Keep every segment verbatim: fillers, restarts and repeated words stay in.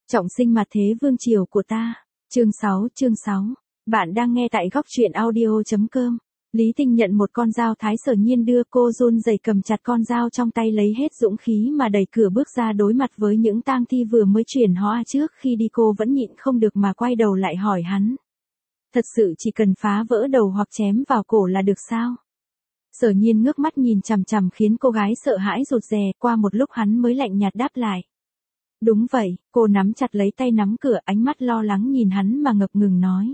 Trọng sinh mặt thế vương triều của ta. Chương sáu, chương sáu. Bạn đang nghe tại góc truyện audio chấm com. Lý Tinh nhận một con dao thái Sở Nhiên đưa, cô run rẩy cầm chặt con dao trong tay, lấy hết dũng khí mà đẩy cửa bước ra đối mặt với những tang thi vừa mới chuyển hóa. Trước khi đi cô vẫn nhịn không được mà quay đầu lại hỏi hắn. Thật sự chỉ cần phá vỡ đầu hoặc chém vào cổ là được sao? Sở Nhiên ngước mắt nhìn chằm chằm khiến cô gái sợ hãi rụt rè, qua một lúc hắn mới lạnh nhạt đáp lại. Đúng vậy, cô nắm chặt lấy tay nắm cửa, ánh mắt lo lắng nhìn hắn mà ngập ngừng nói.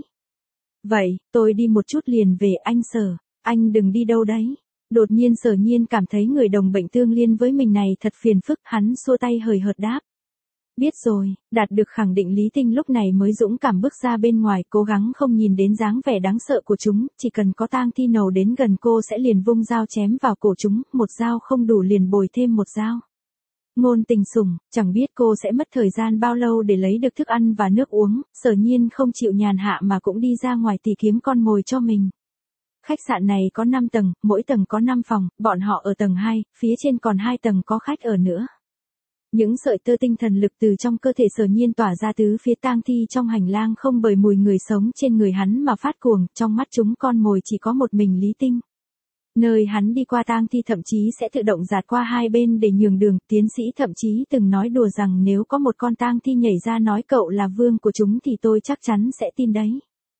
Vậy, tôi đi một chút liền về. Anh Sở, anh đừng đi đâu đấy. Đột nhiên Sở Nhiên cảm thấy người đồng bệnh tương liên với mình này thật phiền phức, hắn xua tay hời hợt đáp. Biết rồi. Đạt được khẳng định, Lý Tinh lúc này mới dũng cảm bước ra bên ngoài, cố gắng không nhìn đến dáng vẻ đáng sợ của chúng, chỉ cần có tang thi nầu đến gần cô sẽ liền vung dao chém vào cổ chúng, một dao không đủ liền bồi thêm một dao. Ngôn tình sủng, chẳng biết cô sẽ mất thời gian bao lâu để lấy được thức ăn và nước uống. Sở Nhiên không chịu nhàn hạ mà cũng đi ra ngoài tìm kiếm con mồi cho mình. Khách sạn này có năm tầng, mỗi tầng có năm phòng, bọn họ ở tầng hai, phía trên còn hai tầng có khách ở nữa. Những sợi tơ tinh thần lực từ trong cơ thể Sở Nhiên tỏa ra tứ phía tang thi trong hành lang, không bởi mùi người sống trên người hắn mà phát cuồng, trong mắt chúng con mồi chỉ có một mình Lý Tinh. Nơi hắn đi qua tang thi thậm chí sẽ tự động dạt qua hai bên để nhường đường, tiến sĩ thậm chí từng nói đùa rằng nếu có một con tang thi nhảy ra nói cậu là vương của chúng thì tôi chắc chắn sẽ tin đấy.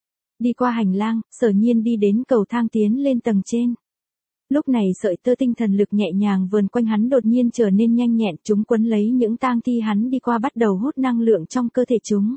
Đi qua hành lang, Sở Nhiên đi đến cầu thang tiến lên tầng trên. Lúc này sợi tơ tinh thần lực nhẹ nhàng vờn quanh hắn đột nhiên trở nên nhanh nhẹn, chúng quấn lấy những tang thi hắn đi qua bắt đầu hút năng lượng trong cơ thể chúng.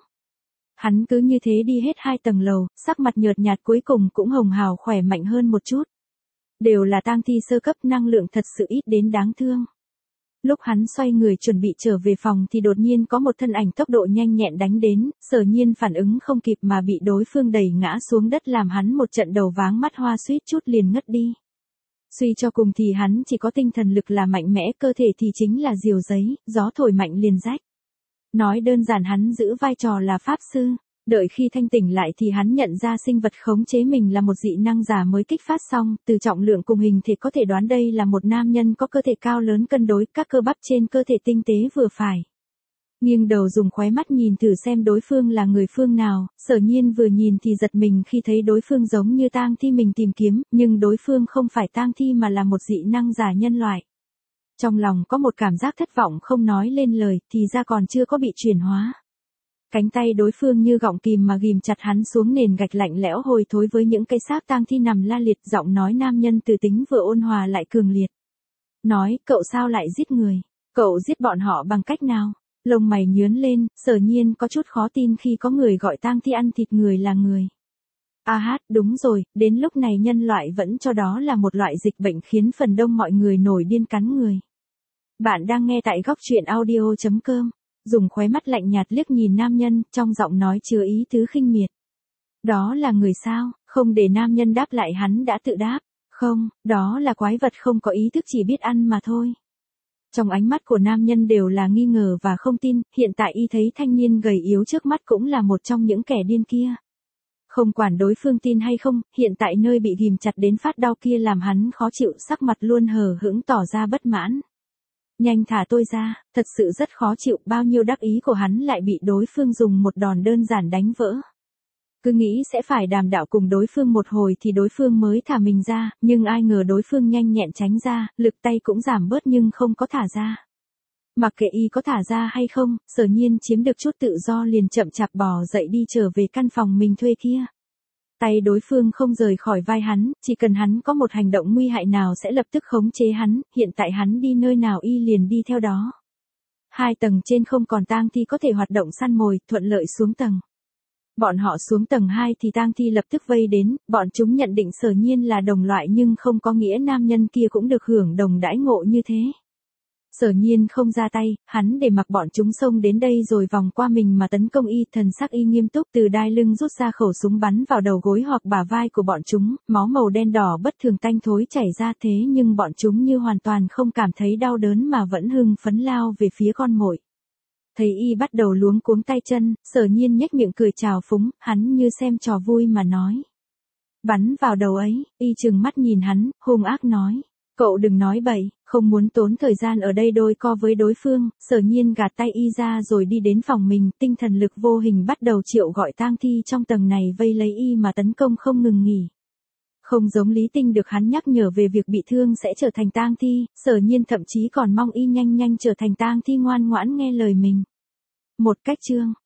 Hắn cứ như thế đi hết hai tầng lầu, sắc mặt nhợt nhạt cuối cùng cũng hồng hào khỏe mạnh hơn một chút. Đều là tang thi sơ cấp, năng lượng thật sự ít đến đáng thương. Lúc hắn xoay người chuẩn bị trở về phòng thì đột nhiên có một thân ảnh tốc độ nhanh nhẹn đánh đến, Sở Nhiên phản ứng không kịp mà bị đối phương đẩy ngã xuống đất làm hắn một trận đầu váng mắt hoa, suýt chút liền ngất đi. Suy cho cùng thì hắn chỉ có tinh thần lực là mạnh mẽ, cơ thể thì chính là diều giấy, gió thổi mạnh liền rách. Nói đơn giản hắn giữ vai trò là pháp sư. Đợi khi thanh tỉnh lại thì hắn nhận ra sinh vật khống chế mình là một dị năng giả mới kích phát xong, từ trọng lượng cùng hình thể có thể đoán đây là một nam nhân có cơ thể cao lớn cân đối, các cơ bắp trên cơ thể tinh tế vừa phải. Nghiêng đầu dùng khóe mắt nhìn thử xem đối phương là người phương nào, Sở Nhiên vừa nhìn thì giật mình khi thấy đối phương giống như tang thi mình tìm kiếm, nhưng đối phương không phải tang thi mà là một dị năng giả nhân loại. Trong lòng có một cảm giác thất vọng không nói lên lời, thì ra còn chưa có bị chuyển hóa. Cánh tay đối phương như gọng kìm mà ghim chặt hắn xuống nền gạch lạnh lẽo hôi thối với những cây xác tang thi nằm la liệt, giọng nói nam nhân từ tính vừa ôn hòa lại cường liệt. Nói, cậu sao lại giết người? Cậu giết bọn họ bằng cách nào? Lông mày nhướng lên, Sở Nhiên có chút khó tin khi có người gọi tang thi ăn thịt người là người. A hát, đúng rồi, đến lúc này nhân loại vẫn cho đó là một loại dịch bệnh khiến phần đông mọi người nổi điên cắn người. Bạn đang nghe tại góc truyện audio chấm com. Dùng khóe mắt lạnh nhạt liếc nhìn nam nhân, trong giọng nói chứa ý tứ khinh miệt. Đó là người sao? Không để nam nhân đáp lại hắn đã tự đáp. Không, đó là quái vật không có ý thức, chỉ biết ăn mà thôi. Trong ánh mắt của nam nhân đều là nghi ngờ và không tin, hiện tại y thấy thanh niên gầy yếu trước mắt cũng là một trong những kẻ điên kia. Không quản đối phương tin hay không, hiện tại nơi bị ghim chặt đến phát đau kia làm hắn khó chịu, sắc mặt luôn hờ hững tỏ ra bất mãn. Nhanh thả tôi ra, thật sự rất khó chịu, bao nhiêu đắc ý của hắn lại bị đối phương dùng một đòn đơn giản đánh vỡ. Cứ nghĩ sẽ phải đàm đạo cùng đối phương một hồi thì đối phương mới thả mình ra, nhưng ai ngờ đối phương nhanh nhẹn tránh ra, lực tay cũng giảm bớt nhưng không có thả ra. Mặc kệ y có thả ra hay không, Sở Nhiên chiếm được chút tự do liền chậm chạp bò dậy đi trở về căn phòng mình thuê kia. Tay đối phương không rời khỏi vai hắn, chỉ cần hắn có một hành động nguy hại nào sẽ lập tức khống chế hắn, hiện tại hắn đi nơi nào y liền đi theo đó. Hai tầng trên không còn tang thi có thể hoạt động săn mồi, thuận lợi xuống tầng. Bọn họ xuống tầng hai thì tang thi lập tức vây đến, bọn chúng nhận định Sở Nhiên là đồng loại nhưng không có nghĩa nam nhân kia cũng được hưởng đồng đãi ngộ như thế. Sở Nhiên không ra tay, hắn để mặc bọn chúng xông đến đây rồi vòng qua mình mà tấn công y, thần sắc y nghiêm túc, từ đai lưng rút ra khẩu súng bắn vào đầu gối hoặc bả vai của bọn chúng, máu màu đen đỏ bất thường tanh thối chảy ra, thế nhưng bọn chúng như hoàn toàn không cảm thấy đau đớn mà vẫn hưng phấn lao về phía con mồi. Thấy y bắt đầu luống cuống tay chân, Sở Nhiên nhếch miệng cười chào phúng, hắn như xem trò vui mà nói. Bắn vào đầu ấy, y trừng mắt nhìn hắn, hung ác nói. Cậu đừng nói bậy, không muốn tốn thời gian ở đây đôi co với đối phương, Sở Nhiên gạt tay y ra rồi đi đến phòng mình, tinh thần lực vô hình bắt đầu triệu gọi tang thi trong tầng này vây lấy y mà tấn công không ngừng nghỉ. Không giống Lý Tinh được hắn nhắc nhở về việc bị thương sẽ trở thành tang thi, Sở Nhiên thậm chí còn mong y nhanh nhanh trở thành tang thi ngoan ngoãn nghe lời mình. Một cách chương